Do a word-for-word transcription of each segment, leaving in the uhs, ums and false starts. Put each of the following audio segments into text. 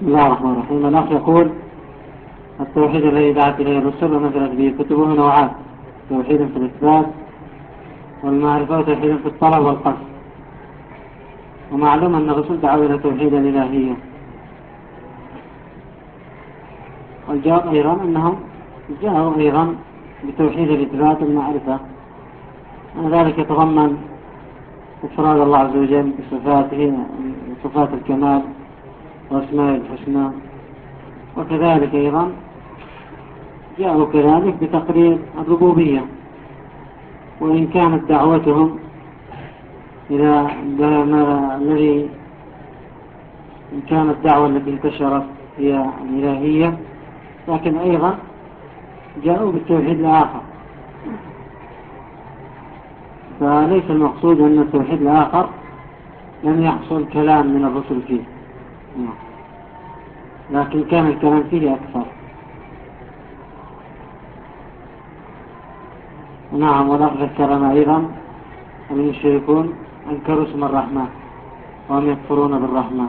بسم الله الرحمن الرحيم. الأخ يقول: التوحيد الذي دعت إليه الرسل ونزلت به كتبه نوعان: توحيد في الإثبات والمعرفة، وتوحيد في الطلب والقصد. ومعلوم أن الرسل دعوا إلى توحيد الإلهية. والجواب أيضا أنهم جاءوا أيضا بتوحيد الإثبات والمعرفة، ذلك يتضمن إفراد الله عز وجل بصفاته صفات الكمال وأسماء الحسنى، وكذلك أيضا جاءوا كذلك بتقرير الربوبية. وإن كانت دعوتهم إلى الذي إن كانت الدعوة التي انتشرت هي الإلهية، لكن أيضا جاءوا بالتوحيد الآخر. فليس المقصود أن التوحيد الآخر لم يحصل كلام من الرسل فيه، لكن كان الكلام فيه أكثر. نعم. والأخ ذكرنا أيضا أن المشركون أنكروا اسم الرحمن وهم يكفرون بالرحمن.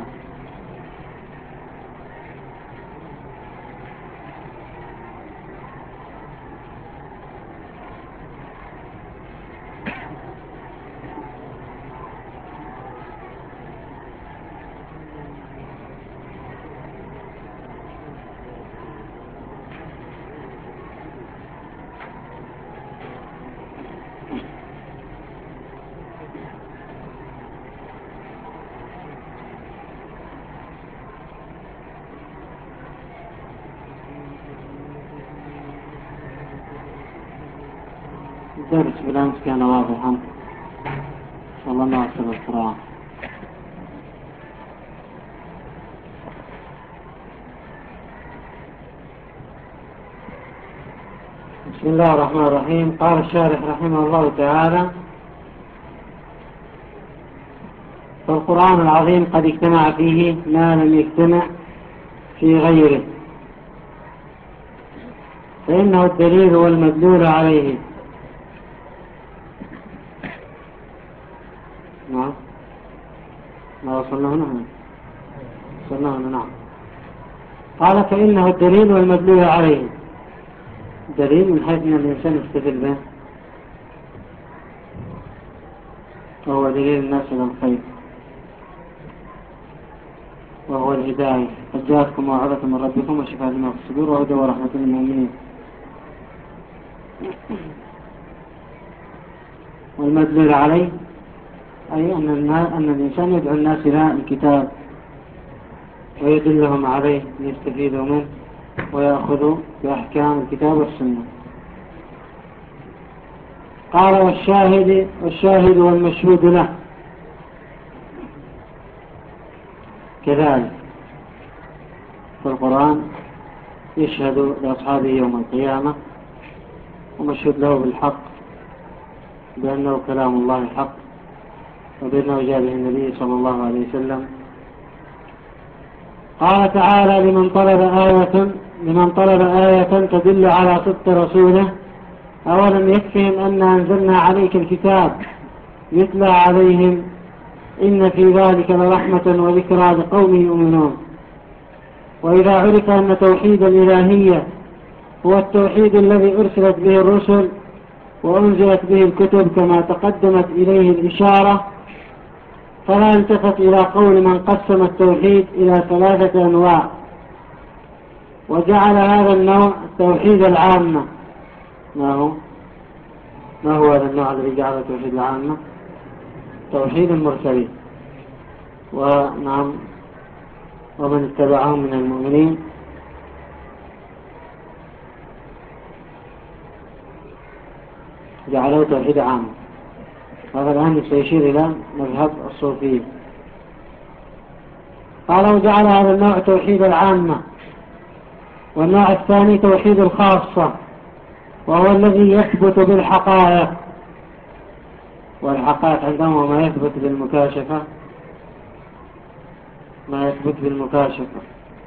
الدرس بالأمس كان واضحا، إن شاء الله نواصل القراءة. بسم الله الرحمن الرحيم. قال الشارح رحمه الله تعالى: فالقرآن العظيم قد اجتمع فيه ما لم يجتمع في غيره، فإنه الدليل والمدلول عليه. نعم. ما وصلنا هنا وصلنا هنا نعم. قال: فإنه الدليل والمدلول عليه. دليل من حيث أن الإنسان يستدل به، وهو دليل الناس إلى الخير، وهو الهداية. قد جاءتكم موعظة من ربكم وشفاء لما في الصدور وهدى ورحمة للمؤمنين. والمدلول عليه أي أن, أن الإنسان يدعو الناس إلى الكتاب ويدلهم عليه ليستفيدوا منه ويأخذوا بأحكام الكتاب والسنة. قال: والشاهد والشاهد والمشهود له كذلك. فالقرآن يشهد لأصحابه يوم القيامة، ومشهد له بالحق بأنه كلام الله حق، وبأنه جاء به النبي صلى الله عليه وسلم. قال تعالى: لمن طلب آية لمن طلب آية تدل على صدق رسوله أولم يكفهم أن أنزلنا عليك الكتاب يتلى عليهم إن في ذلك لرحمة وذكرى لقوم يؤمنون. وإذا عرف أن توحيد الإلهية هو التوحيد الذي أرسلت به الرسل وأنزلت به الكتب كما تقدمت إليه الإشارة، فلا يلتفت إلى قول من قسم التوحيد إلى ثلاثة أنواع وجعل هذا النوع التوحيد العامة. ما هو ما هو هذا النوع الذي جعل التوحيد العامة؟ توحيد المرسلين. ونعم، ومن اتبعهم من المؤمنين جعلوا توحيد عام. هذا الآن سيشير إلى مذهب الصوفية. قال: وجعل هذا النوع توحيد العامة. والنوع الثاني توحيد الخاصة، وهو الذي يثبت بالحقائق. والحقائق عندهم ما يثبت بالمكاشفة ما يثبت بالمكاشفة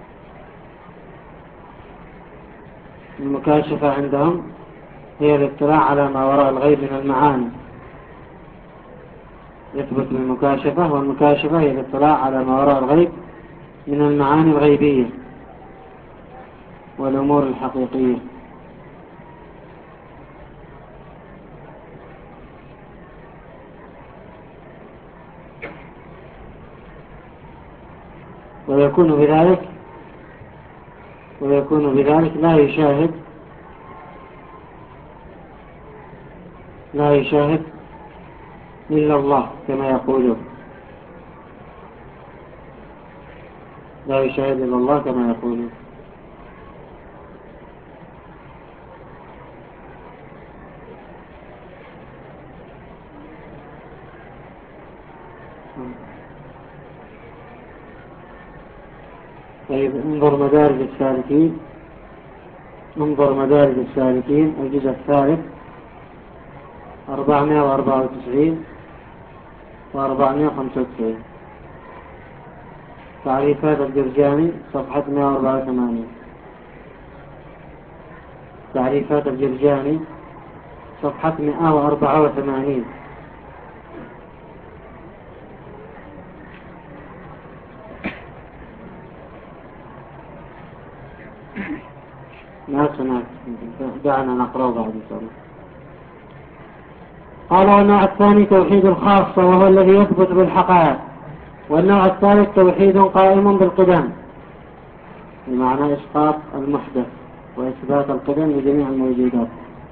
المكاشفة عندهم هي الاطلاع على ما وراء الغيب من المعاني، يثبت بالمكاشفة، والمكاشفة هي الاطلاع على ما وراء الغيب من المعاني الغيبية والأمور الحقيقية. ويكون بذلك ويكون بذلك لا يشاهد لا يشاهد إلا الله كما يقولون، لا يشاهد إلا الله كما يقولون. طيب انظر مدارج السالكين انظر مدارج السالكين الجزء الثالث أربعمائة وأربعة وتسعين وأربعمائة وخمسة وتسعين، تعريفات الجرجاني صفحة مائة وأربعة وثمانين. تعريفات الجرجاني صفحة مائة وأربعة وثمانين. ما سمعت، دعنا نقرأ بعد إن شاء الله. قال: والنوع الثاني توحيد الخاصة وهو الذي يثبت بالحقائق، والنوع الثالث توحيد قائم بالقدم، بمعنى إسقاط المحدث وإثبات القدم لجميع الموجودات،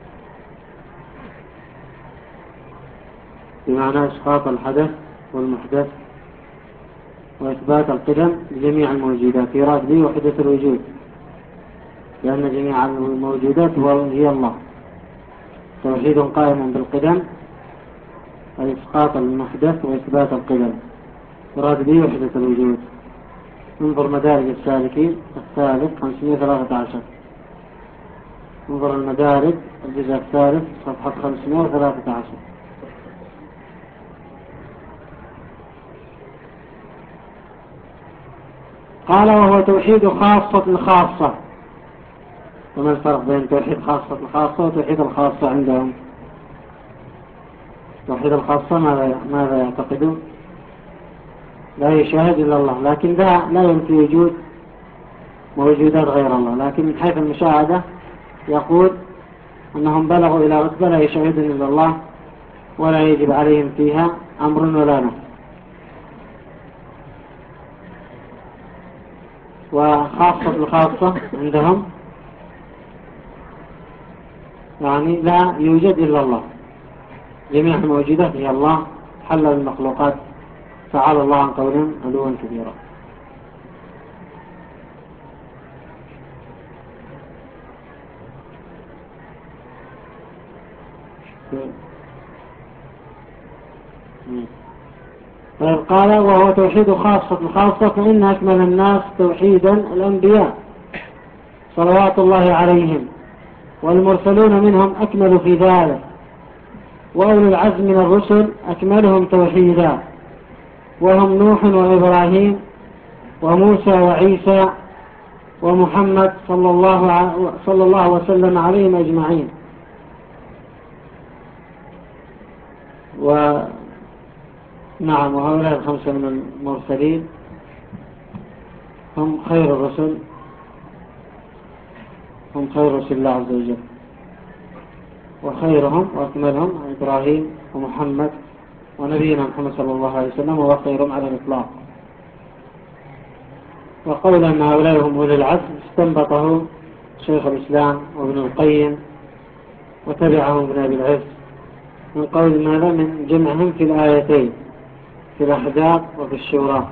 بمعنى إسقاط الحدث والمحدث وإثبات القدم لجميع الموجودات، يراد به وحدة الوجود، لأن جميع الموجودات هي الله. توحيد قائم بالقدم أي إسقاط المحدث وإثبات القدم، يراد به وحدة الوجود. انظر مدارج السالكين الثالث خمسمائة وثلاثة عشر. انظر المدارج الجزء الثالث صفحة خمسمائة وثلاثة عشر. قال: وهو توحيد خاصة الخاصة. وما الفرق بين توحيد خاصة الخاصة وتوحيد الخاصة عندهم؟ توحيد الخاصة ماذا ماذا يعتقدون؟ لا يشاهد إلا الله، لكن لا لا ينفي وجود موجودات غير الله، لكن من حيث المشاهدة يقول أنهم بلغوا إلى رتبة لا يشاهدون إلا الله ولا يجب عليهم فيها أمر ولا نهي. وخاصة الخاصة عندهم يعني لا يوجد إلا الله، جميع الموجودات هي الله، حل المخلوقات، تعالى الله عن قولهم علوا كبيرا. طيب قال: وهو توحيد خاصة الخاصة، فإن أكمل الناس توحيدا الأنبياء صلوات الله عليهم، والمرسلون منهم أكملوا في ذلك، وأولو العزم من الرسل أكملهم توحيدا، وهم نوح وإبراهيم وموسى وعيسى ومحمد صلى الله ع... صلى الله وسلم عليهم أجمعين. ونعم، وهؤلاء الخمسة من المرسلين هم خير الرسل، هم خير رسل الله عز وجل، وخيرهم وأكملهم إبراهيم ومحمد ونبينا محمد صلى الله عليه وسلم، وخيرهم على الإطلاق. وقول أن هؤلاء هم أولي العزم استنبطه شيخ الإسلام وابن القيم وتبعهم ابن أبي العز من قول ماذا من جمعهم في الآيتين في الأحزاب وفي الشورى.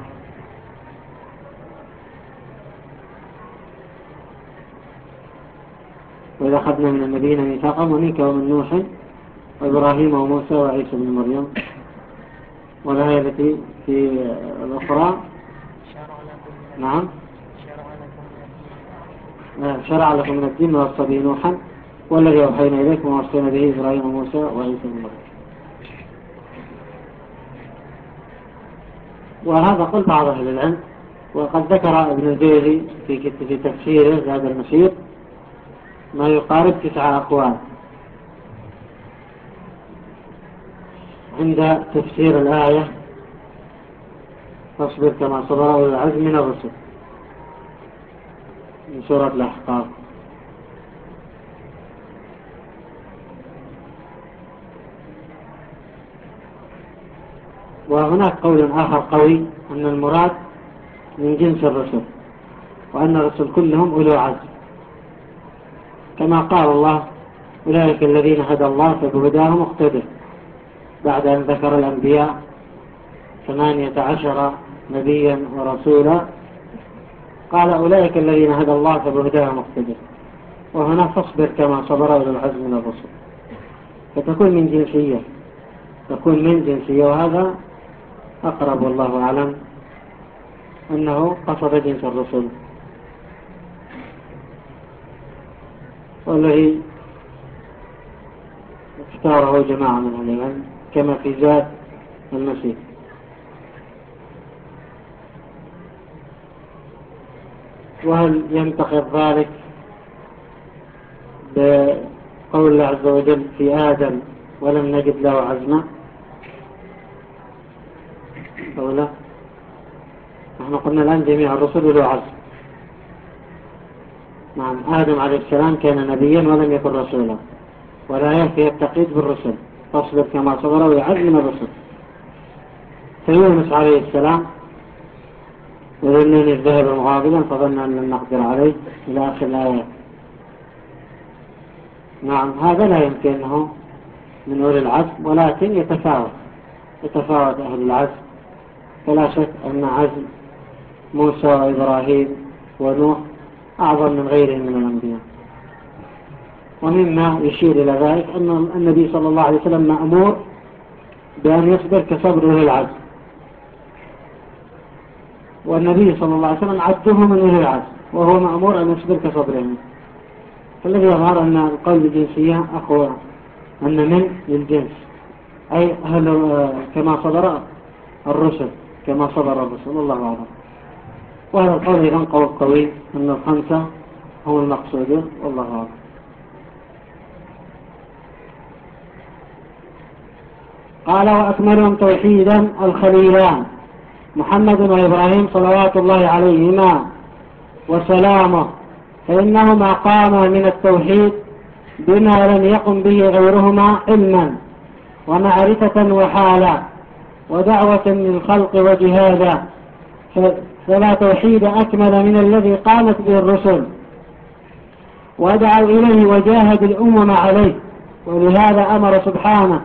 وإذا أخذنا من النبيين ميثاقهم ومنك ومن نوح وإبراهيم وموسى وعيسى بن مريم. والآية التي في الأخرى نعم شرع لكم من الدين ما وصى به نوحا والذي أوحينا إليكم ووصينا به إبراهيم وموسى وعيسى بن مريم. وهذا قول بعض أهل العلم، وقد ذكر ابن الجوزي في في تفسيره زاد المسير ما يقارب تسعة أقوال عند تفسير الآية: فاصبر كما صبر أولو العزم من الرسل. من سورة الأحقاف. وهناك قول آخر قوي أن المراد من جنس الرسل، وأن الرسل كلهم أولو عزم، كما قال الله أولئك الذين هدى الله فبهداه مقتدر، بعد أن ذكر الأنبياء ثمانية عشر نبيا ورسولا قال أولئك الذين هدى الله فبهداه مقتدر، وهنا فاصبر كما صبر أولو العزم من الرسل، فتكون من جنسية، تكون من جنسية، وهذا أقرب والله أعلم أنه قصد جنس الرسل، والذي اختاره جماعة من أهل العلم كما في ذات المسيح. وهل ينتقض ذلك بقول الله عز وجل في آدم ولم نجد له عزما أو لا؟ نحن قلنا الآن جميع الرسل له عزم. نعم، آدم عليه السلام كان نبيا ولم يكن رسولا، ولا يكفي التقييد بالرسل، فاصبر كما صبر ويعز من الرسل. فيونس عليه السلام وذنني الذهب مغاضبا فظن أن لن نقدر عليه إلى آخر الآيات. نعم، هذا لا يمكن أنه من أولي العزم، ولكن يتفاوت يتفاوت أهل العزم، فلا شك أن عزم موسى وإبراهيم ونوح أعظم من غيرهم من الأنبياء. ومما يشير إلى ذلك أن النبي صلى الله عليه وسلم مأمور بأن يصبر كصبر أولي العزم، والنبي صلى الله عليه وسلم عده من أولي العزم، وهو مأمور أن يصبر كصبرهم. فالذي يظهر أن القول بالجنسية أقوى، أن من للجنس، أي هل كما صبر الرسل كما صبر الرسل، الله أعلم. وهذا القول أيضا قول قوي أن الخمسة هم المقصودون، والله أعلم. قال وأكملهم توحيدا الخليلان محمد وإبراهيم صلوات الله عليهما وسلامه، فإنهما قاما من التوحيد بما لم يقم به غيرهما علما ومعرفة وحالا ودعوة للخلق وجهادا، فلا توحيد أكمل من الذي قامت به الرسل ودعوا إليه وجاهد الأمم عليه. ولهذا أمر سبحانه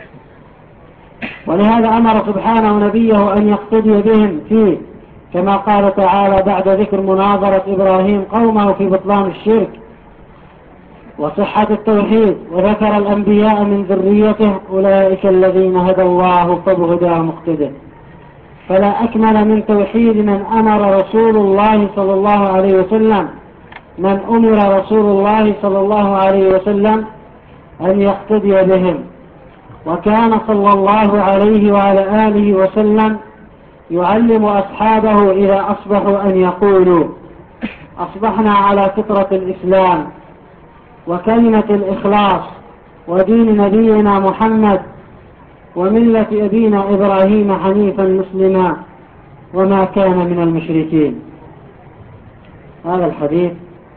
ولهذا أمر سبحانه نبيه أن يقتدي بهم فيه، كما قال تعالى بعد ذكر مناظرة إبراهيم قومه في بطلان الشرك وصحة التوحيد، وذكر الأنبياء من ذريته أولئك الذين هدى الله فبهداه مقتدر. فلا أكمل من توحيد من أمر رسول الله صلى الله عليه وسلم من أمر رسول الله صلى الله عليه وسلم أن يقتدي بهم. وكان صلى الله عليه وعلى آله وسلم يعلم أصحابه إذا أصبحوا أن يقولوا أصبحنا على فطرة الإسلام وكلمة الإخلاص ودين نبينا محمد وملة أبينا إبراهيم حنيفا مسلما وما كان من المشركين. هذا الحديث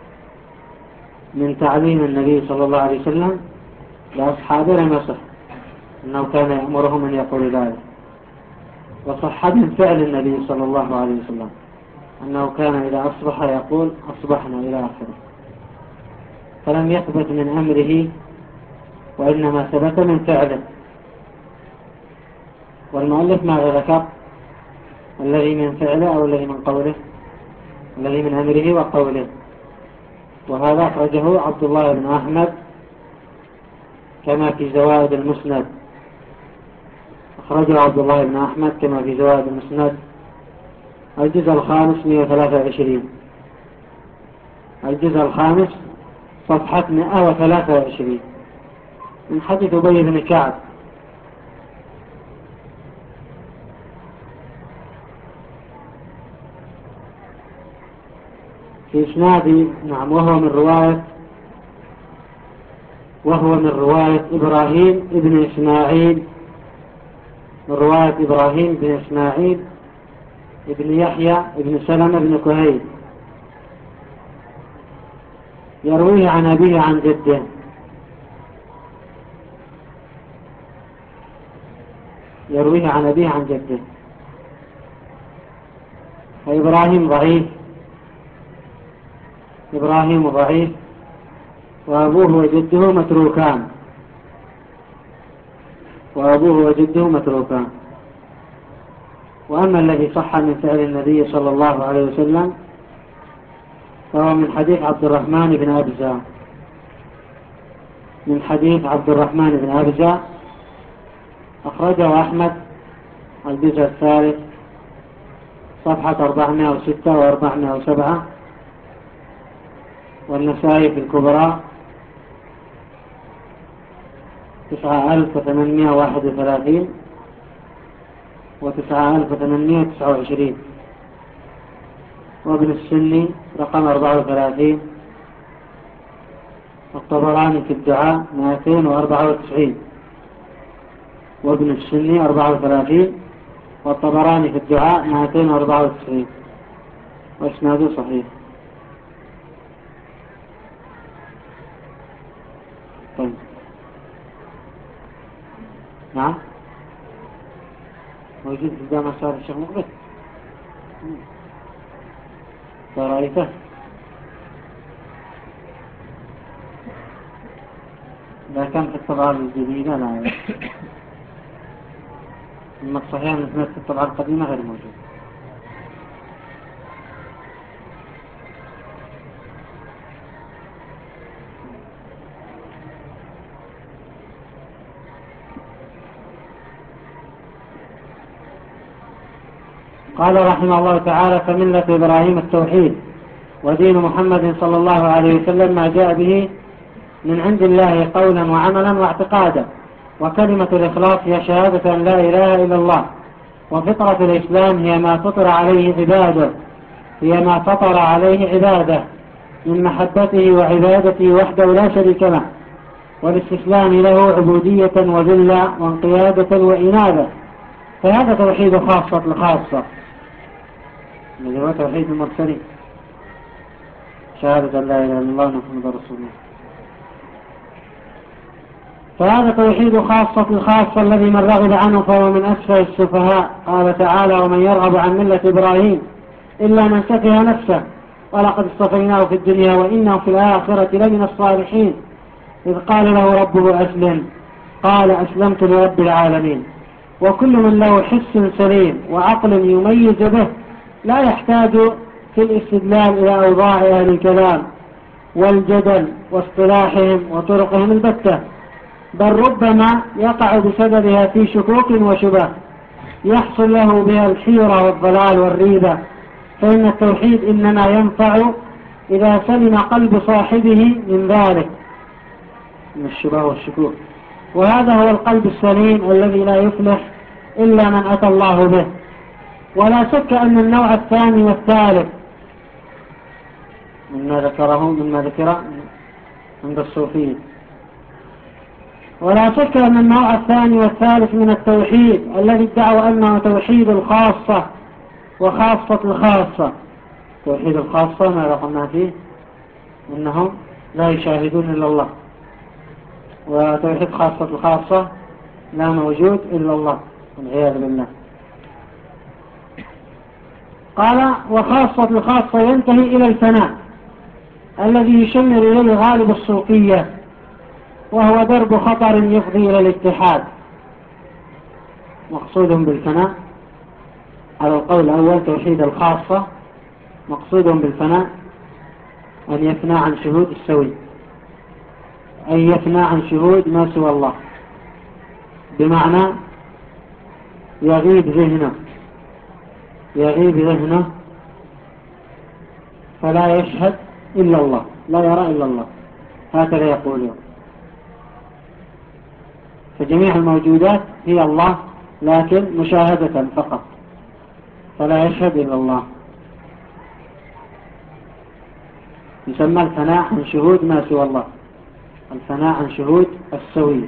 من تعليم النبي صلى الله عليه وسلم لأصحابه لم يصح أنه كان يأمرهم أن يقولوا ذلك، وصح من فعل النبي صلى الله عليه وسلم أنه كان إذا أصبح يقول أصبحنا إلى آخره، فلم يثبت من أمره وإنما ثبت من فعله. والمؤلف ماذا ذكر؟ الذي من فعله أو الذي من قوله؟ الذي من أمره وقوله. وهذا أخرجه عبد الله بن أحمد كما في زوائد المسند، أخرجه عبد الله بن أحمد كما في زوائد المسند الجزء الخامس مئة وثلاثة وعشرين، الجزء الخامس صفحة مئة وثلاثة وعشرين، من حديث أبي بن كعب. في إسناد نعم وهو من رواية وهو من رواية إبراهيم ابن إسماعيل من رواية إبراهيم بن إسماعيل ابن يحيى ابن سلمة بن كهيل يرويه عن أبيه عن جده. يرويه عن أبيه عن جده. فإبراهيم ضعيف، إبراهيم ضعيف، وأبوه وجده متروكان، وأبوه وجده متروكان. وأما الذي صح من فعل النبي صلى الله عليه وسلم فهو من حديث عبد الرحمن بن أبزة، من حديث عبد الرحمن بن أبزة أخرجه أحمد الجزء الثالث صفحة أربعمائة وستة وأربعمائة وسبعة، والنسائي في الكبرى تسعة آلاف وثمانمائة وواحد وثلاثين وتسعة آلاف وثمانمائة وتسعة وعشرين، وابن السني رقم أربعة وثلاثين، الطبراني في الدعاء مئتين وأربعة وتسعين، وابن السني أربعة وثلاثين، والطبراني في الدعاء مئتين وأربعة وتسعين، وإسناده صحيح. طيب. نعم موجود في جامع صالح الشيخ مقبل. فرأيته لا كان في الطبعة الجديدة لا، أما الصحيح أن في الطبعة القديمة غير موجود. قال رحمه الله تعالى: فملة إبراهيم التوحيد، ودين محمد صلى الله عليه وسلم ما جاء به من عند الله قولا وعملا واعتقادا. وكلمة الإخلاص هي شهادة أن لا إله إلا الله. وفطرة الإسلام هي ما فطر عليه عباده هي ما فطر عليه عباده من محبته وعبادته وحده لا شريك له، والاستسلام له عبودية وذلة وانقيادة وإنابة. فهذا توحيد خاصة الخاصة الذي هو توحيد المرسلين، شهادة لا إله إلا الله محمد رسول الله. فهذا توحيد خاصة الخاصة الذي من رغب عنه فهو من أسفه السفهاء. قال تعالى: ومن يرغب عن ملة إبراهيم إلا من سفه نفسه ولقد اصطفيناه في الدنيا وإنه في الآخرة لمن الصالحين. إذ قال له ربه أسلم قال أسلمت لرب العالمين. وكل من له حس سليم وعقل يميز به لا يحتاج في الاستدلال إلى أوضاع أهل الكلام والجدل واصطلاحهم وطرقهم البتة، بل ربما يقع بسببها في شكوك وشبه يحصل له بها الحيرة والضلال والريبة. فإن التوحيد إنما ينفع إذا سلم قلب صاحبه من ذلك، من الشبه والشكوك، وهذا هو القلب السليم الذي لا يفلح إلا من أتى الله به. ولا شك أن النوع الثاني والثالث مما ذكره مما ذكر عند الصوفية ولا شك أن النوع الثاني والثالث من التوحيد الذي ادعوا أنه توحيد الخاصة وخاصة الخاصة. توحيد الخاصة ما قلنا فيه أنهم لا يشاهدون إلا الله، وتوحيد خاصة الخاصة لا موجود إلا الله والعياذ بالله. قال: وخاصة الخاصة ينتهي إلى الفناء الذي يشمر إليه غالب الصوفية، وهو درب خطر يفضي إلى الاتحاد. مقصودهم بالفناء على القول الأول توحيد الخاصة، مقصودهم بالفناء أن يفنى عن شهود السوي، أن يفنى عن شهود ما سوى الله، بمعنى يغيب ذهنه يغيب ذهنه فلا يشهد إلا الله، لا يرى إلا الله، هكذا يقولون. فجميع الموجودات هي الله لكن مشاهدة فقط، فلا يشهد إلا الله. يسمى الفناء عن شهود ما سوى الله، الفناء عن شهود السوي.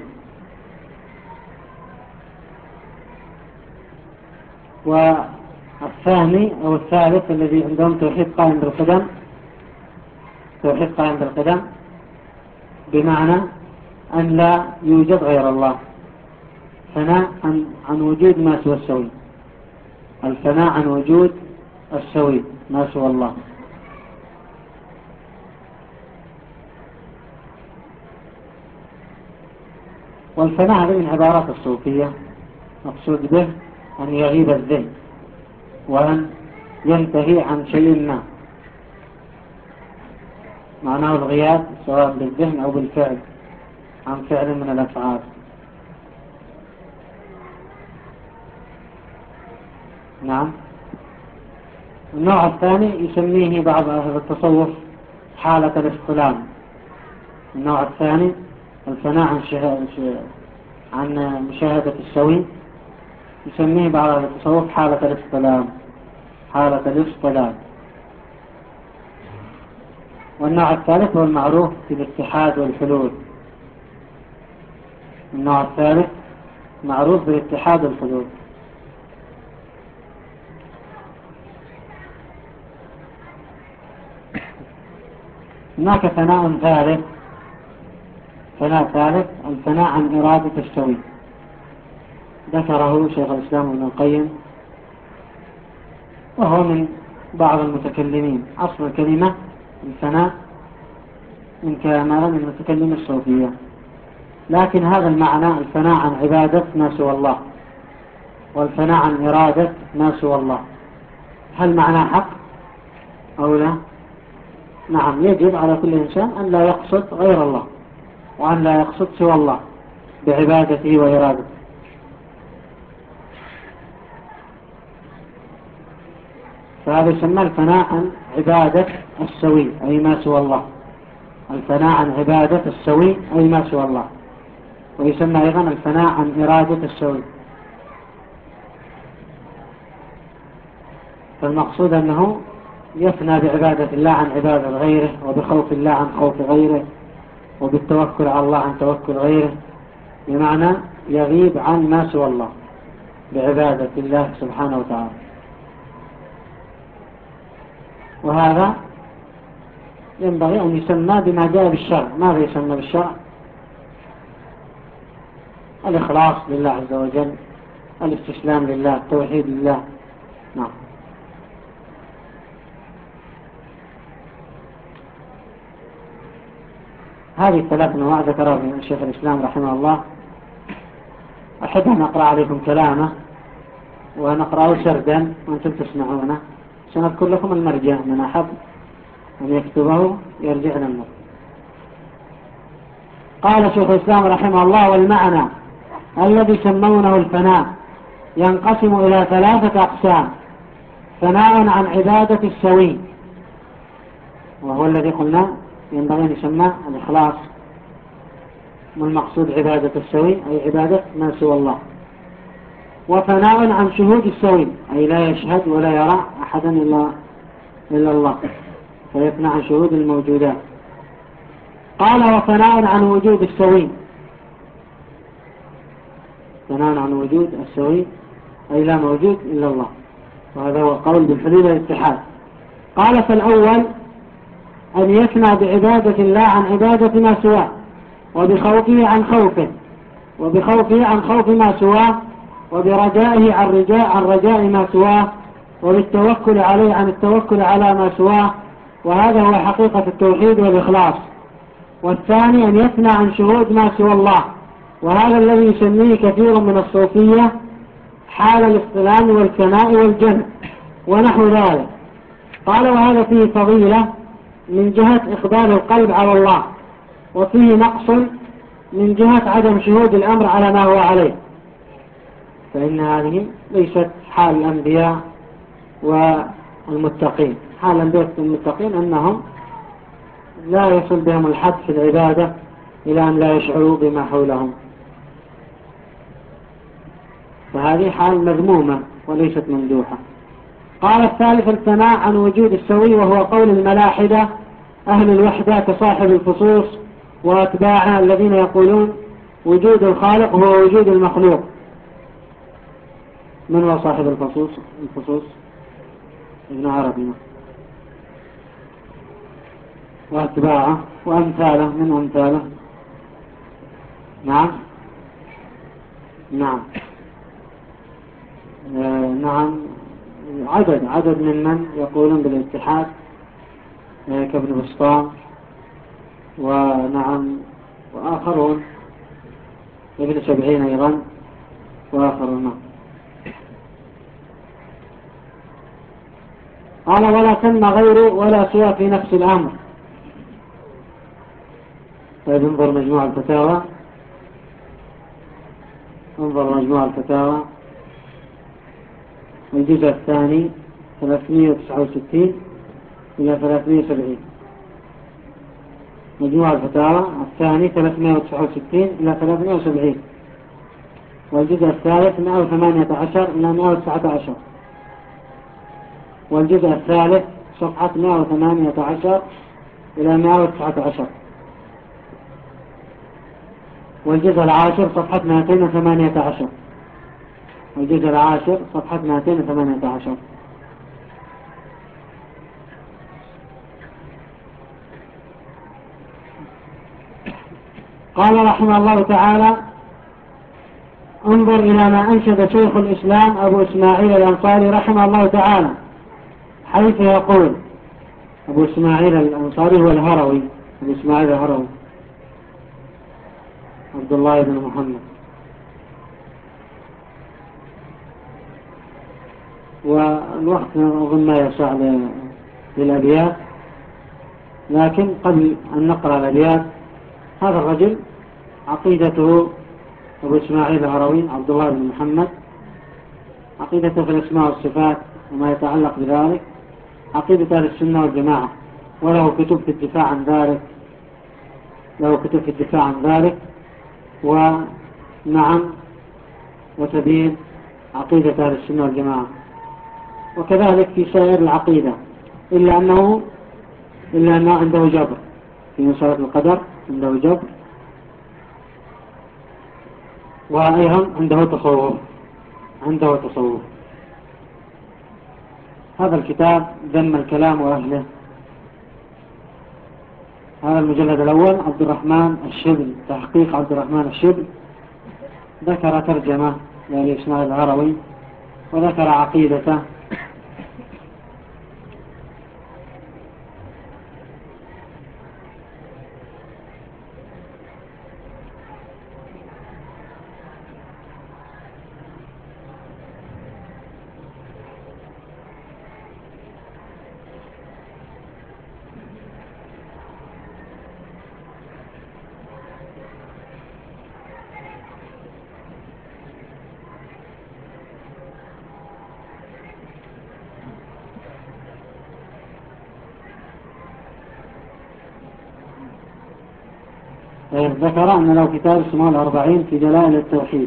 والثاني أو الثالث الذي عندهم توحيد قائم بالقدم توحيد قائم بالقدم بمعنى أن لا يوجد غير الله، فناء عن, عن وجود ما سوى السوي، الفناء عن وجود السوي ما سوى الله. والفناء هذه من عبارات الصوفية، مقصود به أن يغيب الذهن وأن ينتهي عن شيء ما، معناه الغياب سواء بالذهن أو بالفعل عن فعل من الأفعال. نعم. النوع الثاني يسميه بعض أهل التصوف حالة الاستلام. النوع الثاني الفناء عن, عن مشاهدة السوي يسميه بعض أهل التصوف حالة الاستلام، حالة الاستلام. والنوع الثالث هو المعروف بالاتحاد والحلول. النوع الثالث معروف بالاتحاد والحلول. هناك ثناء ثالث، ثناء ثالث الثناء عن إرادة السوي، ذكره شيخ الإسلام ابن القيم وهو من بعض المتكلمين. أصل الكلمة الثناء من كمال من المتكلم الصوفية، لكن هذا المعنى الثناء عن عبادة ما سوى الله والثناء عن إرادة ما سوى الله، هل معنى حق أو لا؟ نعم، يجب على كل إنسان أن لا يقصد غير الله وأن لا يقصد سوى الله بعبادته وإرادته. فهذا يسمى الفناء عن عبادة السوي أي ما سوى الله، الفناء عن عبادة السوي أي ما سوى الله، ويسمى أيضا الفناء عن إرادة السوي. فالمقصود أنه يفنى بعبادة الله عن عبادة غيره، وبخوف الله عن خوف غيره، وبالتوكل على الله عن توكل غيره، بمعنى يغيب عن ما سوى الله بعبادة الله سبحانه وتعالى. وهذا ينبغي أن يسمى بما جاء بالشرع. ماذا يسمى بالشرع؟ الإخلاص لله عز وجل، الاستسلام لله، التوحيد لله. نعم. هذه الثلاث نوع ذكرها الشيخ الإسلام رحمه الله. أحب أن أقرأ عليكم كلامه ونقرأه سردا وأنتم تسمعونه. سنذكر لكم المرجع، من أحب أن يكتبه يرجع لنا. قال شيخ الإسلام رحمه الله: والمعنى الذي سمونه الفناء ينقسم إلى ثلاثة أقسام: فناء عن عبادة السوي، وهو الذي قلنا ينبغي أن يسمى الإخلاص، والمقصود عبادة السوي أي عبادة ما سوى الله. وفناء عن شهود السوي أي لا يشهد ولا يرى أحدا إلا, إلا الله، فيفنى عن شهود الموجودات. قال: وفناء عن وجود السوي، فناء عن وجود السوي أي لا موجود إلا الله، وهذا هو قول بالحلول والاتحاد. قال: فالأول أن يفنى بعبادة الله عن عبادة ما سواه، وبخوفه عن خوفه وبخوفه عن خوف ما سواه، وبرجائه عن رجاء عن رجاء ما سواه، وبالتوكل عليه عن التوكل على ما سواه، وهذا هو حقيقة التوحيد والإخلاص. والثاني أن يفنى عن شهود ما سوى الله، وهذا الذي يسميه كثير من الصوفية حال الاصطلام والفناء والجمع ونحو ذلك. قال: وهذا فيه فضيلة من جهة إقبال القلب على الله، وفيه نقص من جهة عدم شهود الأمر على ما هو عليه، فإن هذه ليست حال الأنبياء والمتقين. حال الأنبياء والمتقين أنهم لا يصل بهم الحد في العبادة إلى أن لا يشعروا بما حولهم، فهذه حال مذمومة وليست ممدوحة. قال: الثالث الثناء عن وجود السوي، وهو قول الملاحدة أهل الوحدة كصاحب الفصوص وأتباعه الذين يقولون وجود الخالق هو وجود المخلوق. من هو صاحب الفصوص؟ الفصوص ابن عربي. وأتباعه وأمثاله من أمثاله. نعم نعم آه نعم عدد عدد من من يقولون بالاتحاد آه كابن بسطام ونعم وآخرون ابن سبعين أيضا وآخرون. قال ولا ثم غيره ولا سوى في نفس الأمر. طيب انظر مجموع الفتاوى، انظر مجموع الفتاوى الجزء الثاني ثلاثمائة وتسعة وستين إلى ثلاثمائة وسبعين. مجموع الفتاوى الثاني ثلاثمائة وتسعة وستين إلى ثلاثمائة وسبعين، والجزء الثالث مئة وثمانية عشر إلى مئة وتسعة عشر، والجزء الثالث صفحة مئة وثمانية عشر إلى مئة وتسعة عشر، والجزء العاشر صفحة مئتين وثمانية عشر، الجزء العاشر صفحة مئتين وثمانية عشر. قال رحمه الله تعالى انظر إلى ما أنشد شيخ الإسلام أبو إسماعيل الأنصاري رحمه الله تعالى، حيث يقول أبو إسماعيل الأنصاري هو الهروي، أبو إسماعيل الهروي عبد الله بن محمد. والوقت أظن ما يسع للأبيات، لكن قبل أن نقرأ الأبيات، هذا الرجل عقيدته أبو إسماعيل الهروي عبد الله بن محمد، عقيدته في الأسماء والصفات وما يتعلق بذلك عقيدة أهل السنة والجماعة، وله كتب في الدفاع عن ذلك، له كتب في الدفاع عن ذلك ونعم وتبين عقيدة أهل السنة والجماعة، وكذلك في سائر العقيدة، إلا أنه إلا أنه عنده جبر في مسألة القدر، عنده جبر، وأيضا عنده تصوف، عنده تصوف. هذا الكتاب ذم الكلام وأهله. هذا المجلد الأول عبد الرحمن الشبل، تحقيق عبد الرحمن الشبل، ذكر ترجمة لأبي إسماعيل الهروي وذكر عقيدته. ذكر أن له كتاب اسمه الأربعين في دلائل التوحيد،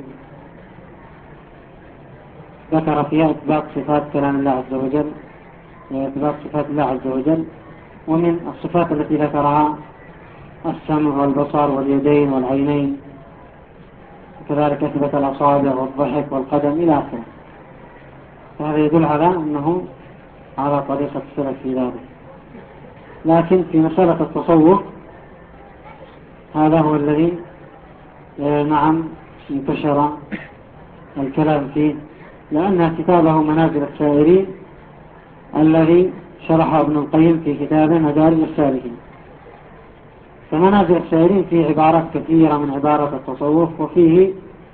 ذكر فيها إثبات صفات كلام الله عز وجل وإثبات صفات الله عز وجل، ومن الصفات التي ذكرها السمع والبصر واليدين والعينين، وكذلك أثبت الأصابع والضحك والقدم إلى آخره. فهذا يدل على أنه على طريقة السلف في ذلك. لكن في مسألة التصوف هذا هو الذي نعم انتشر الكلام فيه، لأن كتابه منازل السائرين الذي شرحه ابن القيم في كتابه مدارج السالكين. فمنازل السائرين فيه عبارات كثيرة من عبارة التصوف، وفيه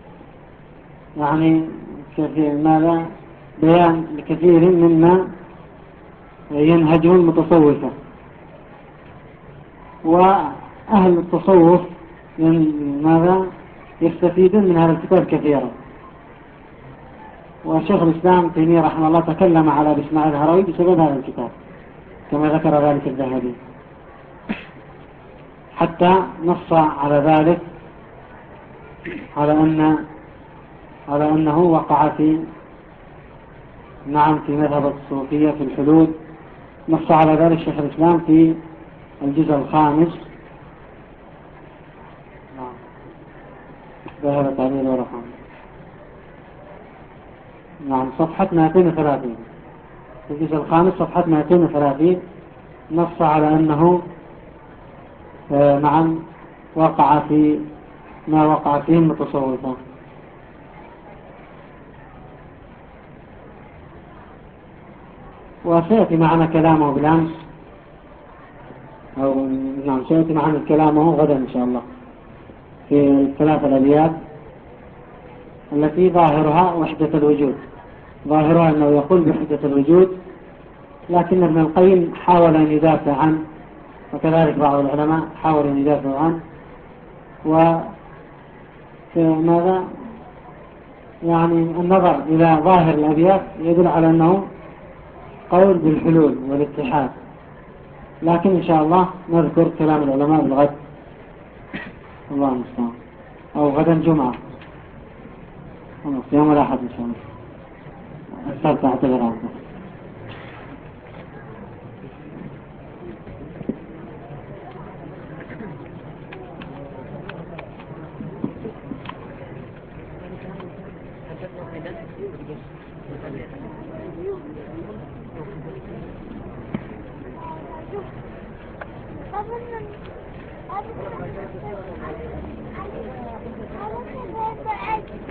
يعني كثير ماذا بيان لكثير مما ينهجه المتصوفة. وأهل التصوف ماذا يستفيدون من هذا الكتاب كثيرا. وشيخ الإسلام تيمية رحمه الله تكلم على أبي إسماعيل الهروي بسبب هذا الكتاب كما ذكر ذلك الذهبي، حتى نص على ذلك على أن على أنه وقع في نعم في مذهب الصوفية في الحلول. نص على ذلك شيخ الإسلام في الجزء الخامس، نعم ذهب تعليل ورحمه، نعم صفحة مئتين وثلاثين، في الجزء الخامس صفحة مئتين وثلاثين، نص على أنه معا وقع في ما وقع فيه المتصوفة. وسيأتي معنا كلامه بالأمس، أو نعم سيأتي معنا كلامه غدا إن شاء الله في الثلاث الأبيات التي ظاهرها وحدة الوجود. ظاهرها أنه يقول بوحدة الوجود، لكن ابن القيم حاول أن يدافع عنه، وكذلك بعض العلماء حاول أن يدافع عنه. وماذا يعني النظر إلى ظاهر الأبيات يدل على أنه قول بالحلول والاتحاد، لكن إن شاء الله نذكر كلام العلماء بالغد، الله المستعان، أو غدا جمعة، يوم الأحد إن شاء الله. السبت أعتبر أفضل. I